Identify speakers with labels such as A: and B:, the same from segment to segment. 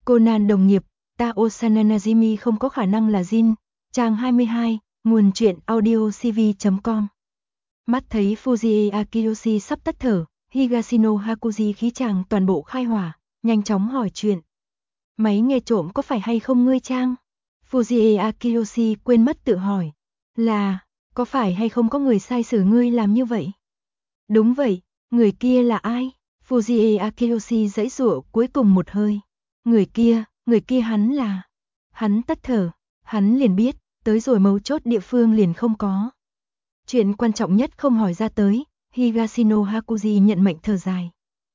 A: Conan đồng nghiệp, Tao Sananajimi không có khả năng là Jin. Trang 22, nguồn truyện audio cv.com. Mắt thấy Fujie Akiyoshi sắp tắt thở, Higashino Hakuji khí chàng toàn bộ khai hỏa, nhanh chóng hỏi chuyện. Máy nghe trộm có phải hay không ngươi Trang? Fujie Akiyoshi quên mất tự hỏi. Là, có phải hay không có người sai sử ngươi làm như vậy? Đúng vậy, người kia là ai? Fujie Akiyoshi giãy giụa cuối cùng một hơi. Người kia hắn là... Hắn tắt thở, hắn liền biết, tới rồi mấu chốt địa phương liền không có. Chuyện quan trọng nhất không hỏi ra tới, Higashino Hakuji nhận mệnh thở dài.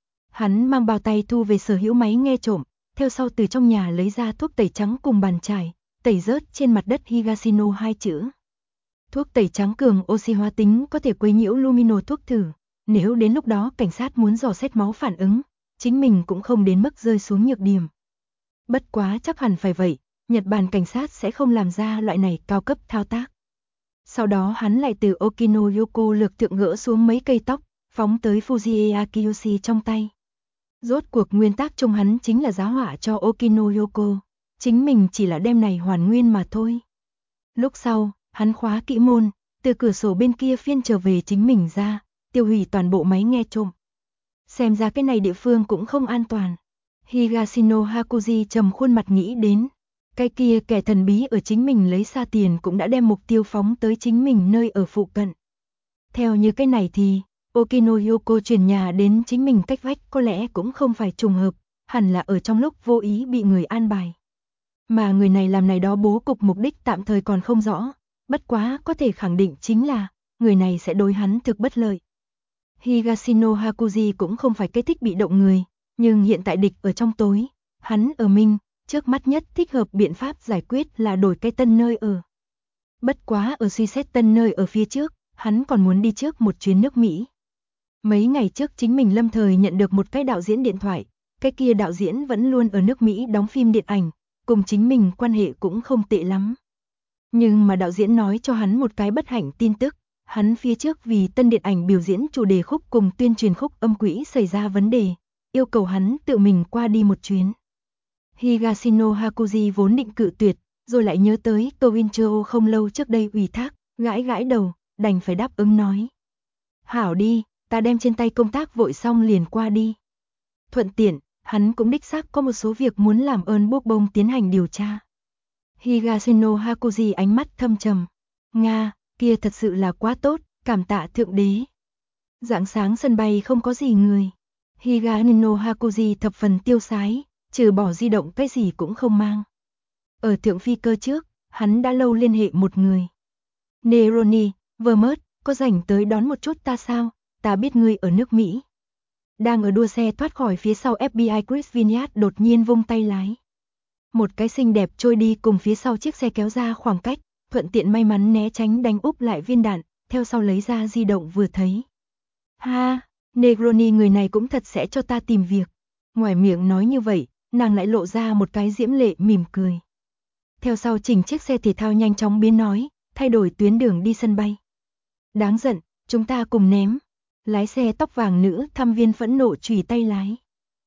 A: Hắn mang bao tay thu về sở hữu máy nghe trộm, theo sau từ trong nhà lấy ra thuốc tẩy trắng cùng bàn chải, tẩy rớt trên mặt đất Higashino hai chữ. Thuốc tẩy trắng cường oxy hóa tính có thể quấy nhiễu lumino thuốc thử, nếu đến lúc đó cảnh sát muốn dò xét máu phản ứng, chính mình cũng không đến mức rơi xuống nhược điểm. Bất quá chắc hẳn phải vậy, Nhật Bản cảnh sát sẽ không làm ra loại này cao cấp thao tác. Sau đó hắn lại từ Okinoyoko lược thượng gỡ xuống mấy cây tóc, phóng tới Fujie Akiyoshi trong tay. Rốt cuộc nguyên tắc trong hắn chính là giá họa cho Okinoyoko, chính mình chỉ là đem này hoàn nguyên mà thôi. Lúc sau, hắn khóa kỹ môn, từ cửa sổ bên kia phiên trở về chính mình ra, tiêu hủy toàn bộ máy nghe trộm. Xem ra cái này địa phương cũng không an toàn. Higashino Hakuji trầm khuôn mặt nghĩ đến. Cái kia kẻ thần bí ở chính mình lấy xa tiền cũng đã đem mục tiêu phóng tới chính mình nơi ở phụ cận. Theo như cái này thì, Okinoyoko chuyển nhà đến chính mình cách vách có lẽ cũng không phải trùng hợp, hẳn là ở trong lúc vô ý bị người an bài. Mà người này làm này đó bố cục mục đích tạm thời còn không rõ, bất quá có thể khẳng định chính là, người này sẽ đối hắn thực bất lợi. Higashino Hakuji cũng không phải cái thích bị động người, nhưng hiện tại địch ở trong tối, hắn ở minh, trước mắt nhất thích hợp biện pháp giải quyết là đổi cái tân nơi ở. Bất quá ở suy xét tân nơi ở phía trước, hắn còn muốn đi trước một chuyến nước Mỹ. Mấy ngày trước chính mình lâm thời nhận được một cái đạo diễn điện thoại, cái kia đạo diễn vẫn luôn ở nước Mỹ đóng phim điện ảnh, cùng chính mình quan hệ cũng không tệ lắm. Nhưng mà đạo diễn nói cho hắn một cái bất hạnh tin tức, hắn phía trước vì tân điện ảnh biểu diễn chủ đề khúc cùng tuyên truyền khúc âm quỹ xảy ra vấn đề, yêu cầu hắn tự mình qua đi một chuyến. Higashino Hakuji vốn định cự tuyệt, rồi lại nhớ tới Koincho không lâu trước đây ủy thác, gãi gãi đầu, đành phải đáp ứng nói. Hảo đi, ta đem trên tay công tác vội xong liền qua đi. Thuận tiện, hắn cũng đích xác có một số việc muốn làm ơn bốc bông tiến hành điều tra. Higashino Hakuji ánh mắt thâm trầm. Nga, kia thật sự là quá tốt, cảm tạ thượng đế. Rạng sáng sân bay không có gì người. Higashino Hakuji thập phần tiêu sái, trừ bỏ di động cái gì cũng không mang. Ở thượng phi cơ trước, hắn đã lâu liên hệ một người. Neroni, Vermont, có rảnh tới đón một chút ta sao? Ta biết ngươi ở nước Mỹ. Đang ở đua xe thoát khỏi phía sau FBI Chris Vinyard đột nhiên vung tay lái. Một cái xinh đẹp trôi đi cùng phía sau chiếc xe kéo ra khoảng cách, thuận tiện may mắn né tránh đánh úp lại viên đạn, theo sau lấy ra di động vừa thấy. Ha, Negroni người này cũng thật sẽ cho ta tìm việc. Ngoài miệng nói như vậy, nàng lại lộ ra một cái diễm lệ mỉm cười. Theo sau chỉnh chiếc xe thể thao nhanh chóng biến nói, thay đổi tuyến đường đi sân bay. Đáng giận, chúng ta cùng ném. Lái xe tóc vàng nữ thăm viên phẫn nộ chùy tay lái.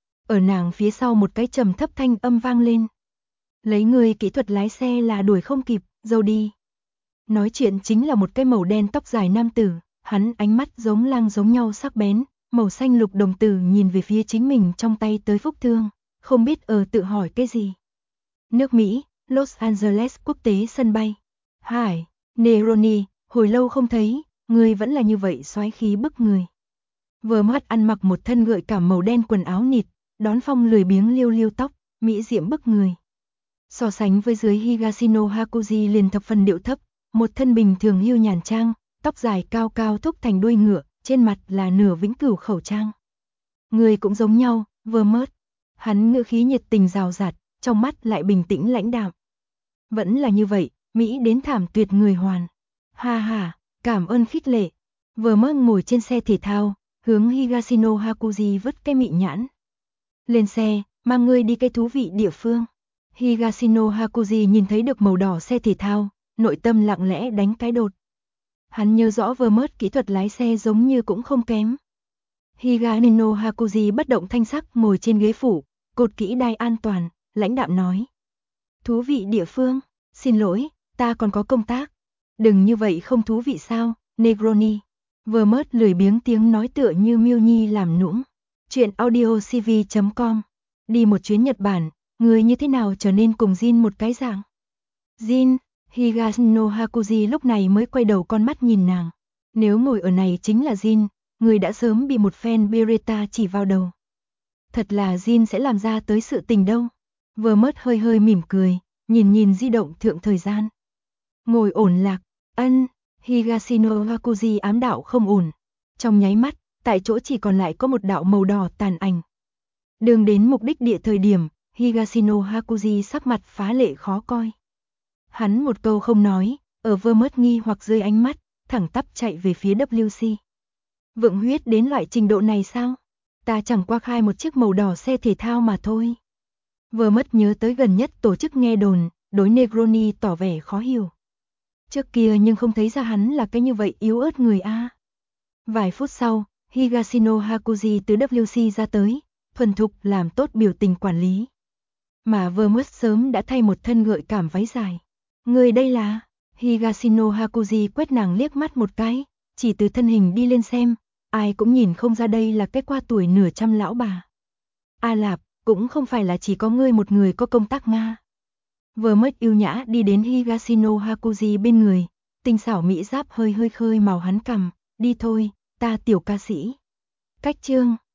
A: Ở nàng phía sau một cái trầm thấp thanh âm vang lên. Lấy người kỹ thuật lái xe là đuổi không kịp, dâu đi. Nói chuyện chính là một cái màu đen tóc dài nam tử, hắn ánh mắt giống lang giống nhau sắc bén, màu xanh lục đồng tử nhìn về phía chính mình trong tay tới phúc thương, không biết tự hỏi cái gì. Nước Mỹ, Los Angeles quốc tế sân bay. Hải, Neroni, hồi lâu không thấy, người vẫn là như vậy soái khí bức người. Vừa mắt ăn mặc một thân gợi cảm màu đen quần áo nịt, đón phong lười biếng liêu liêu tóc, mỹ diễm bức người. So sánh với dưới Higashino Hakuji liền thập phần điệu thấp, một thân bình thường hưu nhàn trang, tóc dài cao cao thúc thành đuôi ngựa, trên mặt là nửa vĩnh cửu khẩu trang. Người cũng giống nhau, vừa mớt. Hắn ngữ khí nhiệt tình rào rạt, trong mắt lại bình tĩnh lãnh đạm. Vẫn là như vậy, Mỹ đến thảm tuyệt người hoàn. Ha ha, cảm ơn khích lệ. Vừa mớt ngồi trên xe thể thao, hướng Higashino Hakuji vứt cái mị nhãn. Lên xe, mang ngươi đi cái thú vị địa phương. Higashino Hakuji nhìn thấy được màu đỏ xe thể thao, nội tâm lặng lẽ đánh cái đột. Hắn nhớ rõ vừa mớt kỹ thuật lái xe giống như cũng không kém. Higashino Hakuji bất động thanh sắc ngồi trên ghế phụ, cột kỹ đai an toàn, lãnh đạm nói. Thú vị địa phương, xin lỗi, ta còn có công tác. Đừng như vậy không thú vị sao, Negroni. Vermouth lười biếng tiếng nói tựa như Miêu Nhi làm nũng. Chuyện audiocv.com. Đi một chuyến Nhật Bản, người như thế nào trở nên cùng Jin một cái dạng? Jin, Higashino Hakuji lúc này mới quay đầu con mắt nhìn nàng. Nếu ngồi ở này chính là Jin, người đã sớm bị một phen Beretta chỉ vào đầu. Thật là Jin sẽ làm ra tới sự tình đâu. Vermouth hơi hơi mỉm cười, nhìn di động thượng thời gian. Ngồi ổn lạc, Higashino Hakuji ám đạo không ổn. Trong nháy mắt, tại chỗ chỉ còn lại có một đạo màu đỏ tàn ảnh. Đường đến mục đích địa thời điểm, Higashino Hakuji sắc mặt phá lệ khó coi. Hắn một câu không nói, ở Vermouth nghi hoặc rơi ánh mắt, thẳng tắp chạy về phía WC. Vượng huyết đến loại trình độ này sao? Ta chẳng qua khai một chiếc màu đỏ xe thể thao mà thôi. Vermouth nhớ tới gần nhất tổ chức nghe đồn, đối Negroni tỏ vẻ khó hiểu. Trước kia nhưng không thấy ra hắn là cái như vậy yếu ớt người a. Vài phút sau, Higashino Hakuji từ WC ra tới, thuần thục làm tốt biểu tình quản lý. Mà Vermouth sớm đã thay một thân gợi cảm váy dài. Người đây là... Higashino Hakuji quét nàng liếc mắt một cái, chỉ từ thân hình đi lên xem, ai cũng nhìn không ra đây là cái qua tuổi nửa trăm lão bà. A Lạp, cũng không phải là chỉ có ngươi một người có công tác Nga. Vermouth yêu nhã đi đến Higashino Hakuji bên người, tinh xảo mỹ giáp hơi hơi khơi màu hắn cằm, đi thôi, ta tiểu ca sĩ. Cách chương